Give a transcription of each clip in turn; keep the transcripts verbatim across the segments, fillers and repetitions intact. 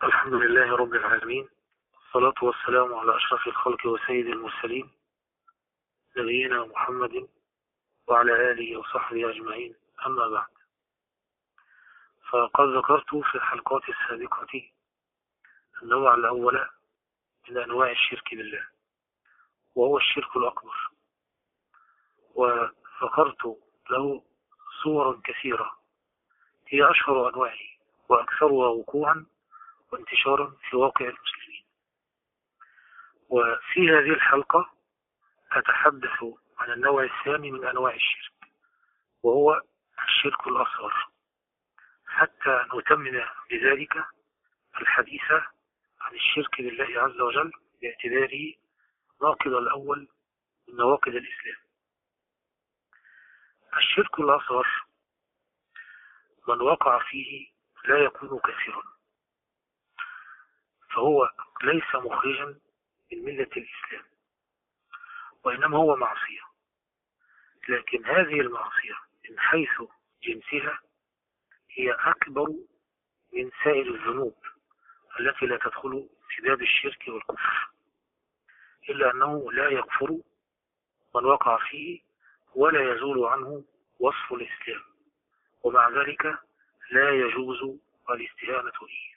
الحمد لله رب العالمين، والصلاة والسلام على أشرف الخلق وسيد المرسلين نبينا محمد وعلى آله وصحبه أجمعين. أما بعد، فقد ذكرت في الحلقات السابقة النوع الأول من أنواع الشرك بالله، وهو الشرك الأكبر، وذكرت له صورا كثيرة هي أشهر أنواعه وأكثرها وقوعا وانتشارا في واقع المسلمين. وفي هذه الحلقة أتحدث عن النوع الثاني من أنواع الشرك، وهو الشرك الأصغر، حتى نتمم بذلك الحديث عن الشرك بالله عز وجل باعتباره ناقض الأول من نواقض الإسلام. الشرك الأصغر من وقع فيه لا يكون كثيرا، فهو ليس مخرجا من ملة الإسلام، وإنما هو معصية، لكن هذه المعصية من حيث جنسها هي أكبر من سائر الذنوب التي لا تدخل في باب الشرك والكفر، إلا أنه لا يكفر من وقع فيه ولا يزول عنه وصف الإسلام، ومع ذلك لا يجوز الاستهانة به.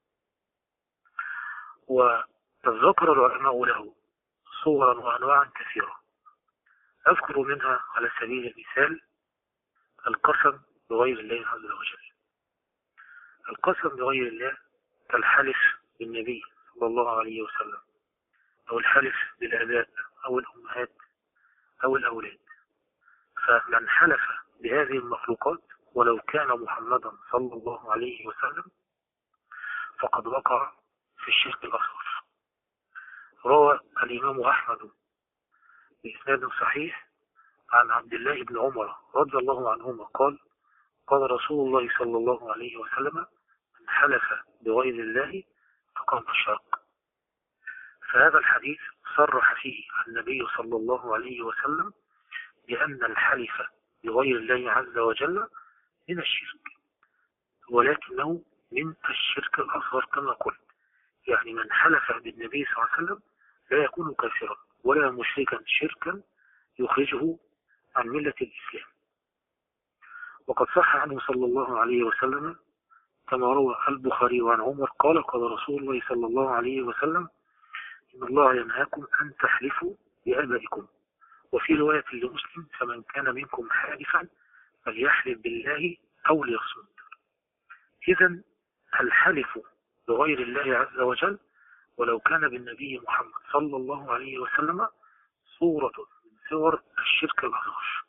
وذكر العلماء له صورا وأنواعا كثيرة، أذكر منها على سبيل المثال القسم بغير الله عز وجل. القسم بغير الله كالحلف بالنبي صلى الله عليه وسلم، أو الحلف بالآباء أو الأمهات أو الأولاد. فمن حلف بهذه المخلوقات ولو كان محمدا صلى الله عليه وسلم فقد وقع في الشرك الأصغر. روى الإمام أحمد بإسناد صحيح عن عبد الله بن عمر رضي الله عنهما قال: قال رسول الله صلى الله عليه وسلم: من حلف بغير الله فقد أشرك. فهذا الحديث صرح فيه النبي صلى الله عليه وسلم بأن الحلف بغير الله عز وجل من الشرك، ولكنه من الشرك الأصغر كما قلت. يعني من حلف بالنبي صلى الله عليه وسلم لا يكون كافرا ولا مشركا شركا يخرجه عن ملة الإسلام. وقد صح عنه صلى الله عليه وسلم كما روى البخاري عن عمر قال: قال رسول الله صلى الله عليه وسلم: إن الله ينهاكم أن تحلفوا بآبائكم. وفي رواية لمسلم: فمن كان منكم حالفا فليحلف بالله أو ليصمت. إذن الحلف بغير الله عز وجل ولو كان بالنبي محمد صلى الله عليه وسلم صورة من صور الشرك الأصغر.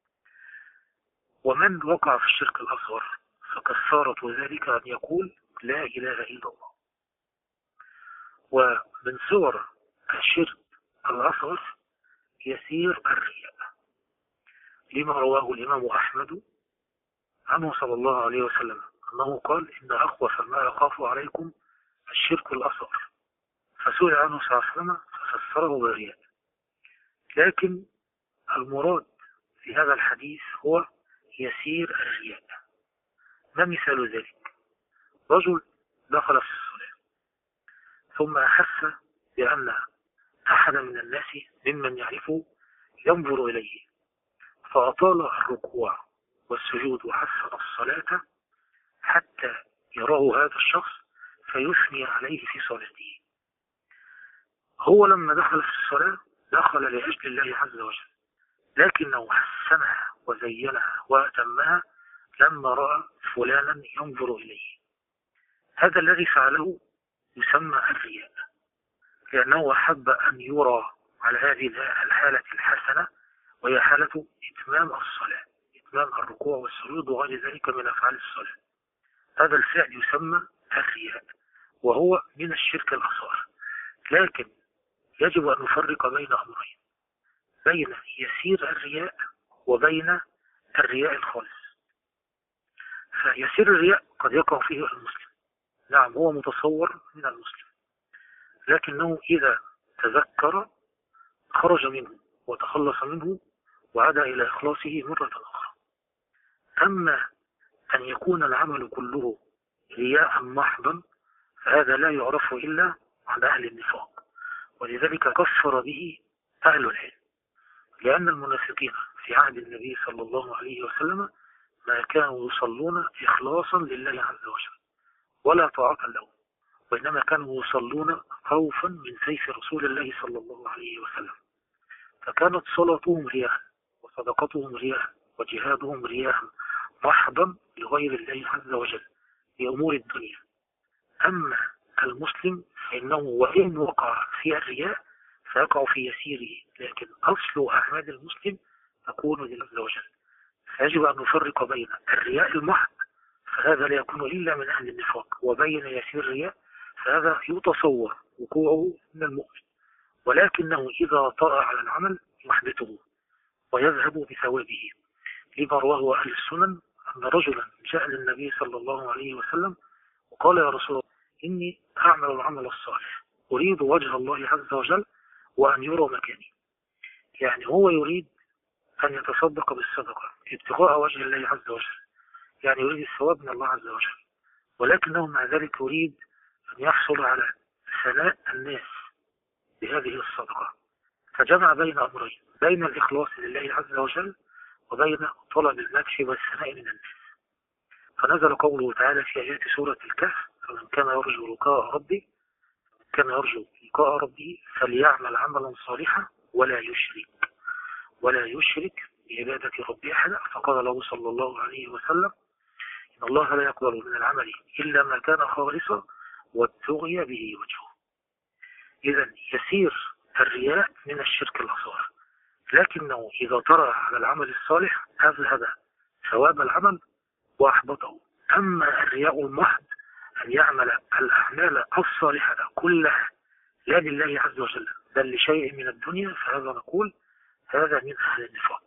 ومن وقع في الشرك الأصغر فكفارة ذلك أن يقول: لا إله إلا الله. ومن صور الشرك الأصغر يسير الرياء، لما رواه الإمام أحمد عنه صلى الله عليه وسلم أنه قال: إن أخوف ما أخاف عليكم الشرك الأصغر. فسئل عنه صلى الله عليه وسلم ففسره بالرياء. لكن المراد في هذا الحديث هو يسير الرياء. ما مثال ذلك؟ رجل دخل في الصلاة ثم أحس بأن أحدا من الناس ممن يعرفه ينظر إليه، فأطال الركوع والسجود وحسن الصلاة حتى يراه هذا الشخص فيثني عليه في صلاته. هو لما دخل في الصلاة دخل لأجل الله عز وجل، لكنه حسنها وزينها وأتمها لما رأى فلانا ينظر إليه. هذا الذي فعله يسمى الرياء، لأنه أحب أن يرى على هذه الحالة الحسنة، وهي حالة إتمام الصلاة، إتمام الركوع والسجود وغير ذلك من أفعال الصلاة. هذا الفعل يسمى الرياء، وهو من الشرك الأصغر. لكن يجب أن نفرق بين أمرين: بين يسير الرياء وبين الرياء الخالص. فيسير الرياء قد يقع فيه المسلم، نعم هو متصور من المسلم، لكنه إذا تذكر خرج منه وتخلص منه وعاد إلى إخلاصه مرة أخرى. أما أن يكون العمل كله رياء محضا فهذا وهذا لا يعرف إلا عند أهل النفاق، ولذلك كفر به أهل العلم، لأن المنافقين في عهد النبي صلى الله عليه وسلم ما كانوا يصلون إخلاصا لله عز وجل ولا طاعة له، وإنما كانوا يصلون خوفا من سيف رسول الله صلى الله عليه وسلم، فكانت صلاتهم رياء وصدقتهم رياء وجهادهم رياء محضا لغير الله عز وجل لأمور الدنيا. أما المسلم فإنه وإن وقع في الرياء فيقع في يسيره، لكن أصل أعمال المسلم تكون لله عز وجل، فيجب أن نفرق بين الرياء المحض فهذا لا يكون إلا من أهل النفاق، وبين يسير الرياء فهذا يتصور وقوعه من المؤمن، ولكنه إذا طرأ على العمل يحبطه ويذهب بثوابه، لما رواه أهل السنن أن رجلا جاء للنبي صلى الله عليه وسلم وقال: يا رسول الله، إني أعمل العمل الصالح أريد وجه الله عز وجل وأن يرى مكاني. يعني هو يريد أن يتصدق بالصدقة ابتغاء وجه الله عز وجل، يعني يريد الثواب من الله عز وجل، ولكنه مع ذلك يريد أن يحصل على ثناء الناس بهذه الصدقة، فجمع بين أمرين: بين الإخلاص لله عز وجل وبين طلب المدح والثناء من الناس. فنزل قوله تعالى في آيات سورة الكهف: فمن كان يرجو لقاء ربه كان يرجو لقاء ربه فليعمل عملا صالحا ولا يشرك ولا يشرك بعبادة ربه أحدا. فقال له صلى الله عليه وسلم: إن الله لا يقبل من العمل إلا ما كان خالصا وابتغي به وجهه. إذا يسير الرياء من الشرك الأصغر، لكنه إذا طرأ على العمل الصالح أذهب ثواب العمل وأحبطه. أما الرياء المحض أن يعمل الأعمال الصالحة كلها لا لله عز وجل بل لشيء من الدنيا، فهذا نقول هذا من أهل النفاق.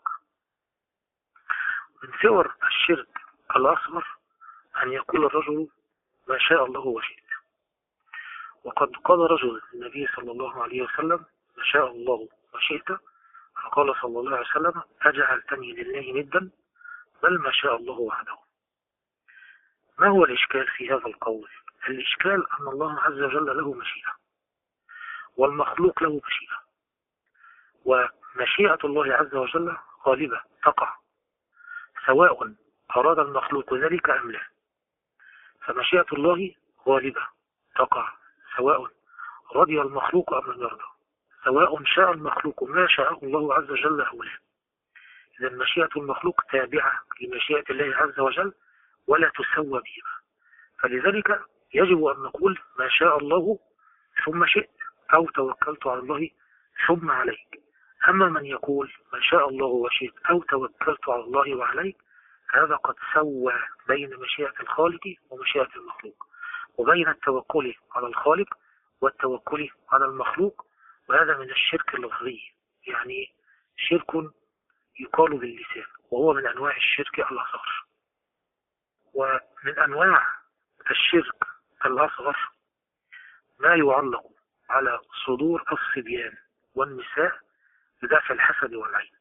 من صور الشرك الأصغر أن يقول الرجل: ما شاء الله وشئت. وقد قال رجل النبي صلى الله عليه وسلم: ما شاء الله وشئت، فقال صلى الله عليه وسلم: أجعلتني لله ندا بل ما شاء الله وحده. ما هو الإشكال في هذا القول؟ الإشكال أن الله عز وجل له مشيئة والمخلوق له مشيئة، ومشيئة الله عز وجل غالبة تقع سواء أراد المخلوق ذلك أم لا. فمشيئة الله غالبة تقع سواء رضي المخلوق أم لم يرضى، سواء شاء المخلوق ما شاءه الله عز وجل أو لا. إذا مشيئة المخلوق تابعة لمشيئة الله عز وجل ولا تسوى بهما، فلذلك يجب أن نقول: ما شاء الله ثم شئت، أو توكلت على الله ثم عليك. أما من يقول ما شاء الله وشئت أو توكلت على الله وعليك، هذا قد سوى بين مشيئة الخالق ومشيئة المخلوق، وبين التوكل على الخالق والتوكل على المخلوق، وهذا من الشرك اللفظي، يعني شرك يقال باللسان، وهو من أنواع الشرك الأصغر. ومن أنواع الشرك الأصغر ما يعلق على صدور الصبيان والنساء بدافع الحسد والعين،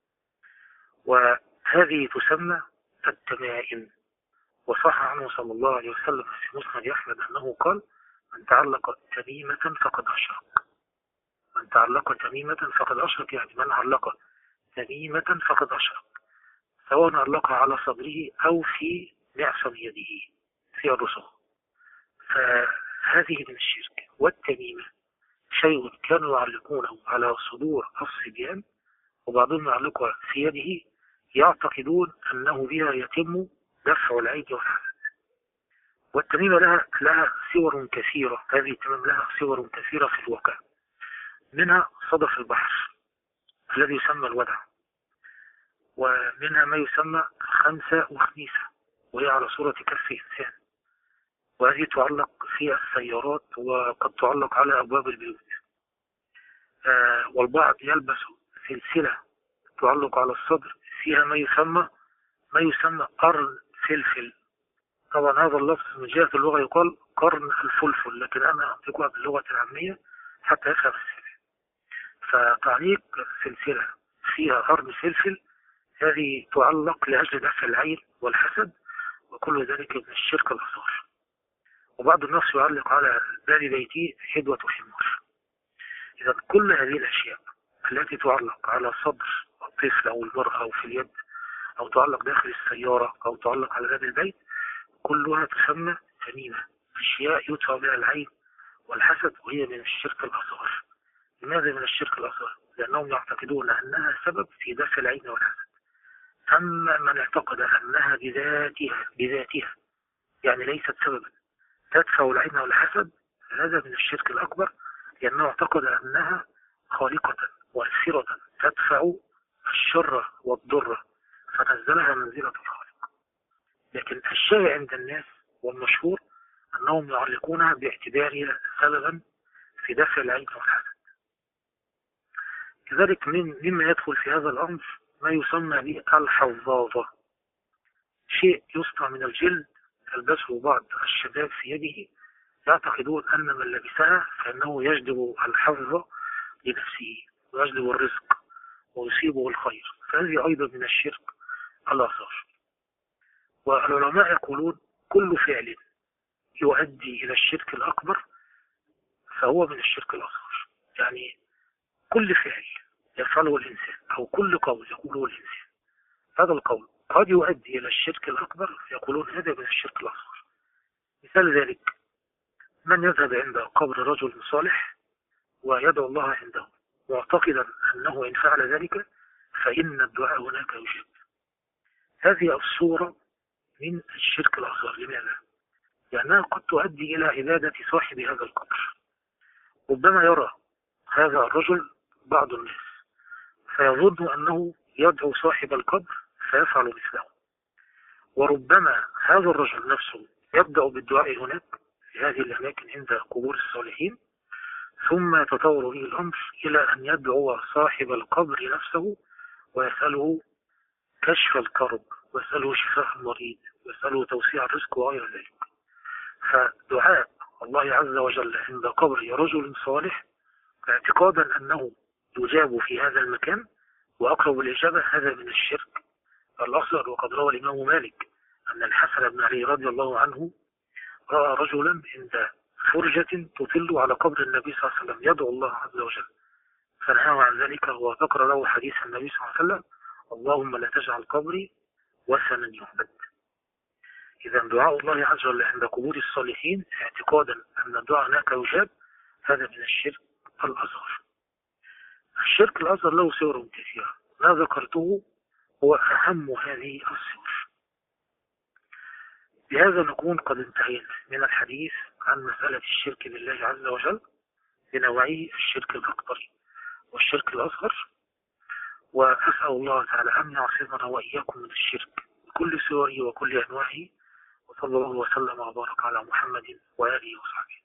وهذه تسمى التمائم. وصح عنه صلى الله عليه وسلم في مسند أحمد أنه قال: من تعلق تميمة فقد أشرك. من تعلق تميمة فقد أشرك، يعني من علق تميمة فقد أشرك، سواء علقها على صدره أو في معصم يده في الرسغ، فهذه من الشرك. والتميمة شيء كانوا يعلقونه على صدور الصبيان، وبعضهم يعلقها في يده يعتقدون أنه بها يتم دفع العين والحسد. والتميمة لها, لها صور كثيرة، هذه التميمة لها صور كثيرة في الواقع، منها صدف البحر الذي يسمى الودع، ومنها ما يسمى خمسة وخميسة وهي على صورة كف إنسان، وهذه تعلق في السيارات وقد تعلق على أبواب البيوت. آه والبعض يلبس سلسلة تعلق على الصدر فيها ما يسمى ما يسمى قرن فلفل. طبعا هذا اللفظ من جهة اللغة يقال قرن الفلفل، لكن أنا أنطقها باللغة العامية حتى يفهم السامع. فتعليق سلسلة فيها قرن فلفل هذه تعلق لأجل دفع العين والحسد، وكل ذلك من الشرك الأصغر. وبعض الناس يعلق على باب بيته حدوة حمار. إذا كل هذه الأشياء التي تعلق على صدر الطفل أو المرأة أو في اليد أو تعلق داخل السيارة أو تعلق على باب البيت كلها تسمى تميمة، أشياء يدفع بها العين والحسد، وهي من الشرك الأصغر. لماذا من الشرك الأصغر؟ لأنهم يعتقدون أنها سبب في دفع العين والحسد. أما من اعتقد أنها بذاتها بذاتها يعني ليست سببا تدفع العين والحسد، هذا من الشرك الأكبر، لأنه اعتقد أنها خالقة مؤثرة تدفع الشر والضر فنزلها منزلة الخالق. لكن الشائع عند الناس والمشهور أنهم يعلقونها باعتبارها سببا في دفع العين والحسد. كذلك من مما يدخل في هذا الأمر ما يسمى به الحظاظة، شيء يصنع من الجلد يلبسه بعض الشباب في يده، يعتقدون أن من لبسها فإنه يجلب الحظ لنفسه ويجلب الرزق ويصيبه الخير، فهذه أيضا من الشرك الأصغر. والعلماء يقولون كل فعل يؤدي إلى الشرك الأكبر فهو من الشرك الأصغر. يعني كل فعل يفعله الإنسان أو كل قول يقوله الإنسان، هذا القول قد يؤدي إلى الشرك الأكبر، يقولون هذا من الشرك الأصغر. مثال ذلك من يذهب عند قبر رجل صالح ويدعو الله عنده معتقدا أنه إن فعل ذلك فإن الدعاء هناك يجاب، هذه الصورة من الشرك الأصغر. لماذا؟ لأنها قد تؤدي إلى عبادة صاحب هذا القبر. ربما يرى هذا الرجل بعض الناس فيظن أنه يدعو صاحب القبر فيفعل مثله، وربما هذا الرجل نفسه يبدأ بالدعاء هناك في هذه الأماكن عند قبور الصالحين، ثم يتطور به الأمر إلى أن يدعو صاحب القبر نفسه ويسأله كشف الكرب ويسأله شفاء المريض ويسأله توسيع الرزق وغير ذلك. فدعاء الله عز وجل عند قبر رجل صالح اعتقادا أنه يجاب في هذا المكان وأقرب الإجابة، هذا من الشرك الأصغر. وقد روى الإمام مالك أن الحسن بن علي رضي الله عنه رأى رجلا عند فرجة تطل على قبر النبي صلى الله عليه وسلم يدعو الله عز وجل، فنهاه عن ذلك وذكر له حديث النبي صلى الله عليه وسلم: اللهم لا تجعل قبري وثنا يعبد. إذا دعاء الله عز وجل عند قبور الصالحين اعتقادا أن الدعاء هناك يجاب، هذا من الشرك الأصغر. الشرك الأصغر له صور كثيرة، ما ذكرته هو أهم هذه الصور. بهذا نكون قد انتهينا من الحديث عن مسألة الشرك بالله عز وجل بنوعيه الشرك الأكبر والشرك الأصغر، وأسأل الله تعالى أن يعصمنا وإياكم من الشرك بكل صوره وكل أنواعه، وصلى الله وسلم وبارك على محمد وآله وصحبه.